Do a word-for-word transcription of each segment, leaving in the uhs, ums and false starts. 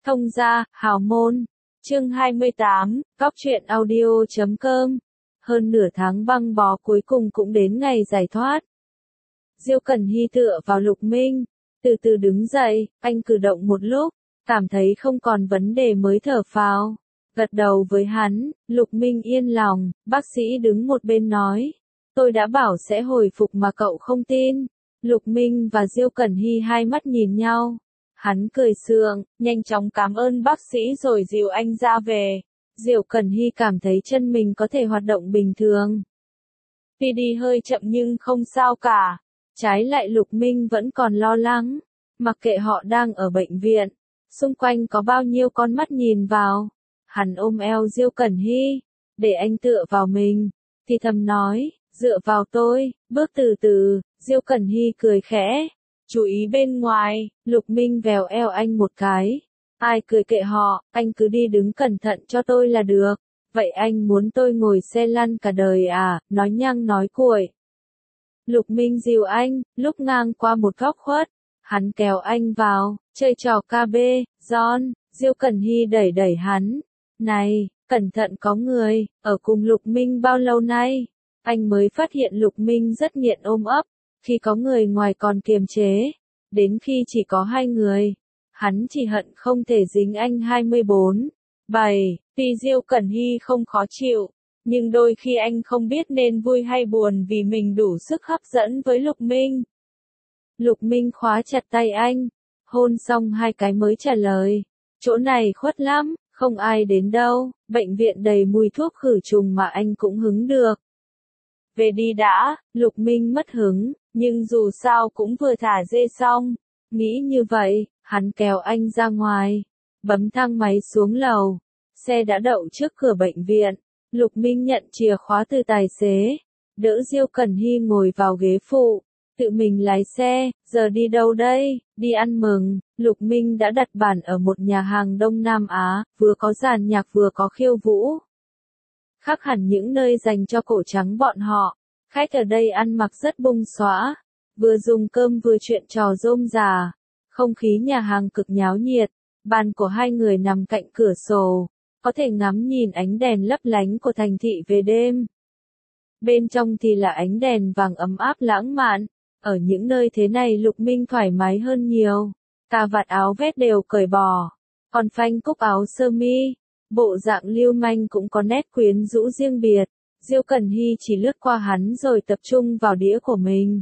Thông gia, hào môn. Chương hai mươi tám, Cóc truyện audio chấm com. Hơn nửa tháng băng bó cuối cùng cũng đến ngày giải thoát. Diêu Cẩn Hy tựa vào Lục Minh, từ từ đứng dậy, anh cử động một lúc, cảm thấy không còn vấn đề mới thở phào. Gật đầu với hắn, Lục Minh yên lòng, bác sĩ đứng một bên nói. Tôi đã bảo sẽ hồi phục mà cậu không tin. Lục Minh và Diêu Cẩn Hy hai mắt nhìn nhau. Hắn cười sượng, nhanh chóng cảm ơn bác sĩ rồi dìu anh ra về. Diêu Cẩn Hy cảm thấy chân mình có thể hoạt động bình thường. Tuy đi hơi chậm nhưng không sao cả. Trái lại Lục Minh vẫn còn lo lắng. Mặc kệ họ đang ở bệnh viện. Xung quanh có bao nhiêu con mắt nhìn vào. Hắn ôm eo Diêu Cẩn Hy. Để anh tựa vào mình. Thì thầm nói, dựa vào tôi, bước từ từ. Diêu Cẩn Hy cười khẽ. Chú ý bên ngoài, Lục Minh vèo eo anh một cái. Ai cười kệ họ, anh cứ đi đứng cẩn thận cho tôi là được. Vậy anh muốn tôi ngồi xe lăn cả đời à, nói nhăng nói cuội. Lục Minh dìu anh, lúc ngang qua một góc khuất. Hắn kéo anh vào, chơi trò ca bê, John, Diêu Cẩn Hy đẩy đẩy hắn. Này, cẩn thận có người, ở cùng Lục Minh bao lâu nay? Anh mới phát hiện Lục Minh rất nghiện ôm ấp. Khi có người ngoài còn kiềm chế, đến khi chỉ có hai người, hắn chỉ hận không thể dính anh hai mươi bốn, bảy, tuy Diêu Cẩn Hy không khó chịu, nhưng đôi khi anh không biết nên vui hay buồn vì mình đủ sức hấp dẫn với Lục Minh. Lục Minh khóa chặt tay anh, hôn xong hai cái mới trả lời, chỗ này khuất lắm, không ai đến đâu, bệnh viện đầy mùi thuốc khử trùng mà anh cũng hứng được. Về đi đã, Lục Minh mất hứng, nhưng dù sao cũng vừa thả dê xong. Nghĩ như vậy, hắn kéo anh ra ngoài, bấm thang máy xuống lầu. Xe đã đậu trước cửa bệnh viện. Lục Minh nhận chìa khóa từ tài xế, đỡ Diêu Cẩn Hy ngồi vào ghế phụ, tự mình lái xe. Giờ đi đâu đây? Đi ăn mừng. Lục Minh đã đặt bàn ở một nhà hàng Đông Nam Á, vừa có dàn nhạc vừa có khiêu vũ. Khác hẳn những nơi dành cho cổ trắng bọn họ, khách ở đây ăn mặc rất bung xõa, vừa dùng cơm vừa chuyện trò rôm rả. Không khí nhà hàng cực nháo nhiệt, bàn của hai người nằm cạnh cửa sổ, có thể ngắm nhìn ánh đèn lấp lánh của thành thị về đêm. Bên trong thì là ánh đèn vàng ấm áp lãng mạn, ở những nơi thế này Lục Minh thoải mái hơn nhiều, cà vạt áo vest đều cởi bỏ, còn phanh cúc áo sơ mi. Bộ dạng lưu manh cũng có nét quyến rũ riêng biệt. Diêu Cẩn Hy chỉ lướt qua hắn rồi tập trung vào đĩa của mình.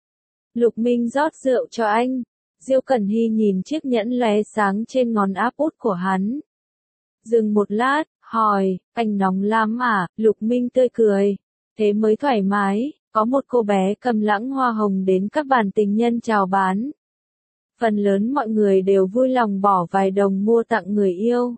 Lục Minh rót rượu cho anh. Diêu Cẩn Hy nhìn chiếc nhẫn lóe sáng trên ngón áp út của hắn. Dừng một lát, hỏi, anh nóng lắm à? Lục Minh tươi cười. Thế mới thoải mái, có một cô bé cầm lãng hoa hồng đến các bàn tình nhân chào bán. Phần lớn mọi người đều vui lòng bỏ vài đồng mua tặng người yêu.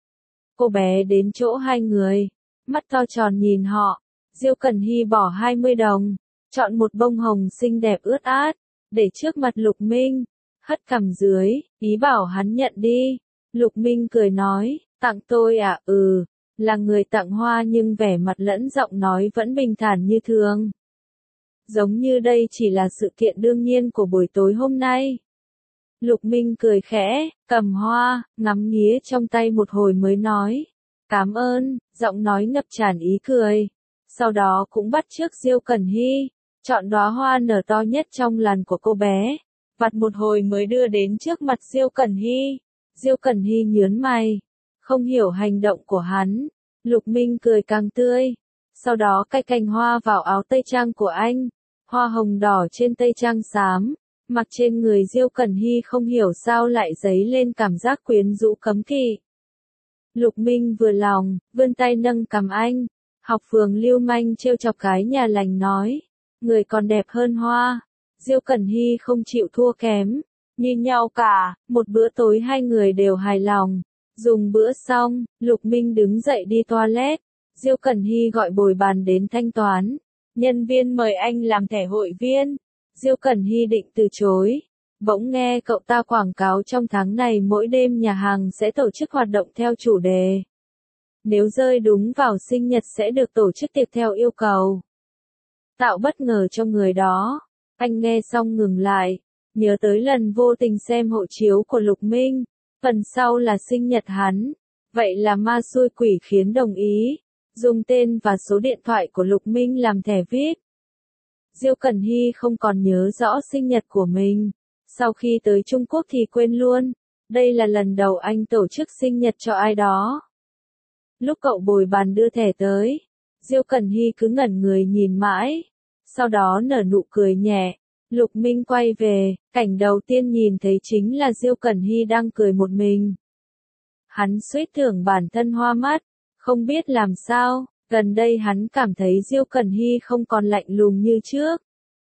Cô bé đến chỗ hai người, mắt to tròn nhìn họ. Diêu Cẩn Hy bỏ hai mươi đồng, chọn một bông hồng xinh đẹp ướt át, để trước mặt Lục Minh, hất cằm dưới, ý bảo hắn nhận đi. Lục Minh cười nói, tặng tôi à? Ừ, là người tặng hoa nhưng vẻ mặt lẫn giọng nói vẫn bình thản như thường. Giống như đây chỉ là sự kiện đương nhiên của buổi tối hôm nay. Lục Minh cười khẽ, cầm hoa, ngắm nghía trong tay một hồi mới nói. Cảm ơn, giọng nói ngập tràn ý cười. Sau đó cũng bắt chước Diêu Cẩn Hy, chọn đóa hoa nở to nhất trong làn của cô bé. Vặt một hồi mới đưa đến trước mặt Diêu Cẩn Hy. Diêu Cẩn Hy nhướng mày, không hiểu hành động của hắn. Lục Minh cười càng tươi. Sau đó cài cành hoa vào áo tây trang của anh. Hoa hồng đỏ trên tây trang xám. Mặc trên người Diêu Cẩn Hy không hiểu sao lại dấy lên cảm giác quyến rũ cấm kỵ. Lục Minh vừa lòng, vươn tay nâng cằm anh. Học phường lưu manh trêu chọc cái nhà lành nói. Người còn đẹp hơn hoa. Diêu Cẩn Hy không chịu thua kém. Như nhau cả, một bữa tối hai người đều hài lòng. Dùng bữa xong, Lục Minh đứng dậy đi toilet. Diêu Cẩn Hy gọi bồi bàn đến thanh toán. Nhân viên mời anh làm thẻ hội viên. Diêu Cẩn Hy định từ chối. Bỗng nghe cậu ta quảng cáo trong tháng này mỗi đêm nhà hàng sẽ tổ chức hoạt động theo chủ đề. Nếu rơi đúng vào sinh nhật sẽ được tổ chức tiệc theo yêu cầu. Tạo bất ngờ cho người đó. Anh nghe xong ngừng lại. Nhớ tới lần vô tình xem hộ chiếu của Lục Minh. Phần sau là sinh nhật hắn. Vậy là ma xui quỷ khiến đồng ý, dùng tên và số điện thoại của Lục Minh làm thẻ vê i pê. Diêu Cẩn Hy không còn nhớ rõ sinh nhật của mình. Sau khi tới Trung Quốc thì quên luôn. Đây là lần đầu anh tổ chức sinh nhật cho ai đó. Lúc cậu bồi bàn đưa thẻ tới, Diêu Cẩn Hy cứ ngẩn người nhìn mãi. Sau đó nở nụ cười nhẹ. Lục Minh quay về, cảnh đầu tiên nhìn thấy chính là Diêu Cẩn Hy đang cười một mình. Hắn suýt tưởng bản thân hoa mắt, không biết làm sao, gần đây hắn cảm thấy Diêu Cẩn Hy không còn lạnh lùng như trước.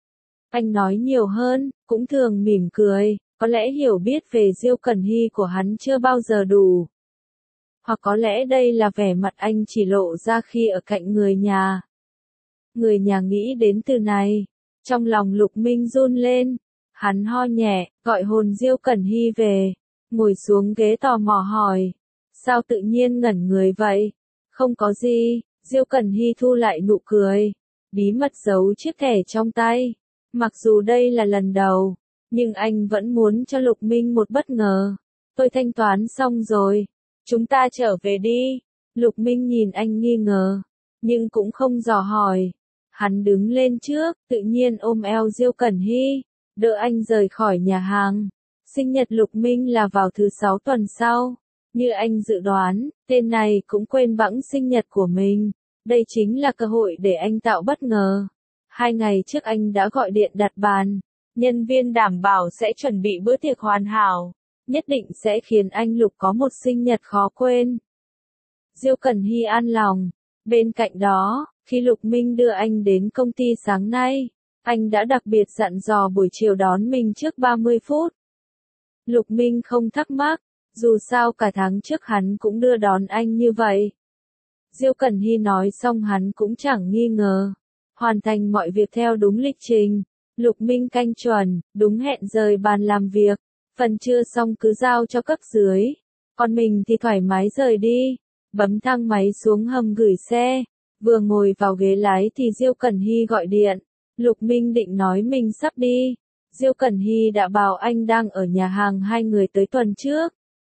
Anh nói nhiều hơn, cũng thường mỉm cười, có lẽ hiểu biết về Diêu Cẩn Hy của hắn chưa bao giờ đủ. Hoặc có lẽ đây là vẻ mặt anh chỉ lộ ra khi ở cạnh người nhà. Người nhà nghĩ đến từ này, trong lòng Lục Minh run lên, hắn ho nhẹ, gọi hồn Diêu Cẩn Hy về, ngồi xuống ghế tò mò hỏi, sao tự nhiên ngẩn người vậy? Không có gì, Diêu Cẩn Hy thu lại nụ cười, bí mật giấu chiếc thẻ trong tay. Mặc dù đây là lần đầu, nhưng anh vẫn muốn cho Lục Minh một bất ngờ. Tôi thanh toán xong rồi, chúng ta trở về đi. Lục Minh nhìn anh nghi ngờ, nhưng cũng không dò hỏi. Hắn đứng lên trước, tự nhiên ôm eo Diêu Cẩn Hy, đỡ anh rời khỏi nhà hàng. Sinh nhật Lục Minh là vào thứ sáu tuần sau. Như anh dự đoán, tên này cũng quên bẵng sinh nhật của mình. Đây chính là cơ hội để anh tạo bất ngờ. Hai ngày trước anh đã gọi điện đặt bàn. Nhân viên đảm bảo sẽ chuẩn bị bữa tiệc hoàn hảo. Nhất định sẽ khiến anh Lục có một sinh nhật khó quên. Diêu Cẩn Hy an lòng. Bên cạnh đó, khi Lục Minh đưa anh đến công ty sáng nay, anh đã đặc biệt dặn dò buổi chiều đón mình trước ba mươi phút. Lục Minh không thắc mắc, dù sao cả tháng trước hắn cũng đưa đón anh như vậy. Diêu Cẩn Hy nói xong hắn cũng chẳng nghi ngờ. Hoàn thành mọi việc theo đúng lịch trình. Lục Minh canh chuẩn, đúng hẹn rời bàn làm việc. Phần chưa xong cứ giao cho cấp dưới. Còn mình thì thoải mái rời đi. Bấm thang máy xuống hầm gửi xe. Vừa ngồi vào ghế lái thì Diêu Cẩn Hy gọi điện. Lục Minh định nói mình sắp đi. Diêu Cẩn Hy đã bảo anh đang ở nhà hàng hai người tới tuần trước.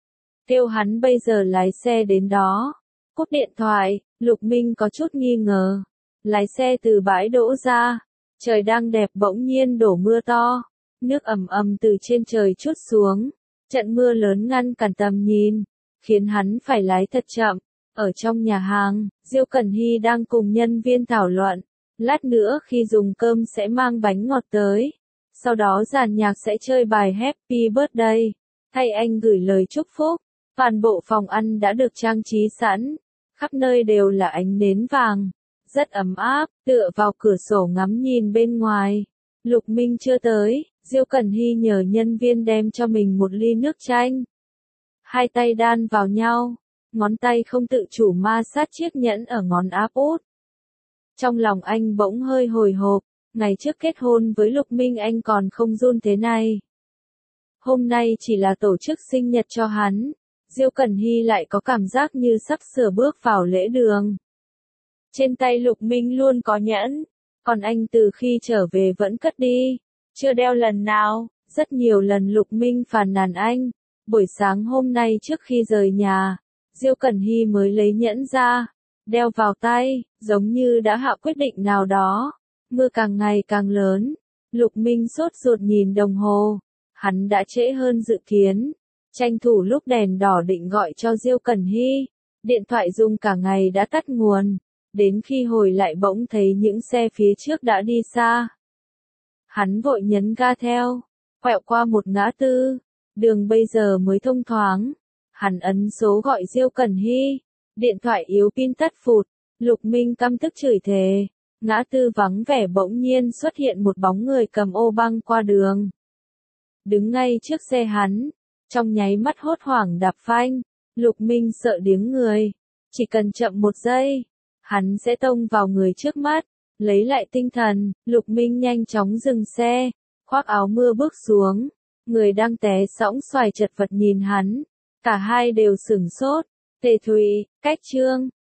Kêu hắn bây giờ lái xe đến đó. Cúp điện thoại, Lục Minh có chút nghi ngờ. Lái xe từ bãi đỗ ra. Trời đang đẹp bỗng nhiên đổ mưa to. Nước ầm ầm từ trên trời trút xuống. Trận mưa lớn ngăn cản tầm nhìn, khiến hắn phải lái thật chậm. Ở trong nhà hàng, Diêu Cẩn Hy đang cùng nhân viên thảo luận. Lát nữa khi dùng cơm sẽ mang bánh ngọt tới. Sau đó dàn nhạc sẽ chơi bài Happy Birthday. Thay anh gửi lời chúc phúc. Toàn bộ phòng ăn đã được trang trí sẵn. Khắp nơi đều là ánh nến vàng. Rất ấm áp, tựa vào cửa sổ ngắm nhìn bên ngoài. Lục Minh chưa tới, Diêu Cẩn Hy nhờ nhân viên đem cho mình một ly nước chanh. Hai tay đan vào nhau, ngón tay không tự chủ ma sát chiếc nhẫn ở ngón áp út. Trong lòng anh bỗng hơi hồi hộp, ngày trước kết hôn với Lục Minh anh còn không run thế này. Hôm nay chỉ là tổ chức sinh nhật cho hắn, Diêu Cẩn Hy lại có cảm giác như sắp sửa bước vào lễ đường. Trên tay Lục Minh luôn có nhẫn, còn anh từ khi trở về vẫn cất đi, chưa đeo lần nào. Rất nhiều lần Lục Minh phàn nàn anh. Buổi sáng hôm nay trước khi rời nhà, Diêu Cẩn Hy mới lấy nhẫn ra, đeo vào tay, giống như đã hạ quyết định nào đó. Mưa càng ngày càng lớn, Lục Minh sốt ruột nhìn đồng hồ, hắn đã trễ hơn dự kiến, tranh thủ lúc đèn đỏ định gọi cho Diêu Cẩn Hy, điện thoại rung cả ngày đã tắt nguồn, đến khi hồi lại bỗng thấy những xe phía trước đã đi xa. Hắn vội nhấn ga theo, quẹo qua một ngã tư, đường bây giờ mới thông thoáng. Hắn ấn số gọi Diêu Cẩn Hy, điện thoại yếu pin tắt phụt, Lục Minh căm tức chửi thề. Ngã tư vắng vẻ bỗng nhiên xuất hiện một bóng người cầm ô băng qua đường. Đứng ngay trước xe hắn, trong nháy mắt hốt hoảng đạp phanh, Lục Minh sợ điếng người. Chỉ cần chậm một giây, hắn sẽ tông vào người trước mắt. Lấy lại tinh thần, Lục Minh nhanh chóng dừng xe, khoác áo mưa bước xuống. Người đang té sõng xoài chật vật nhìn hắn. Cả hai đều sửng sốt. Tề Thụy, Cách Trương,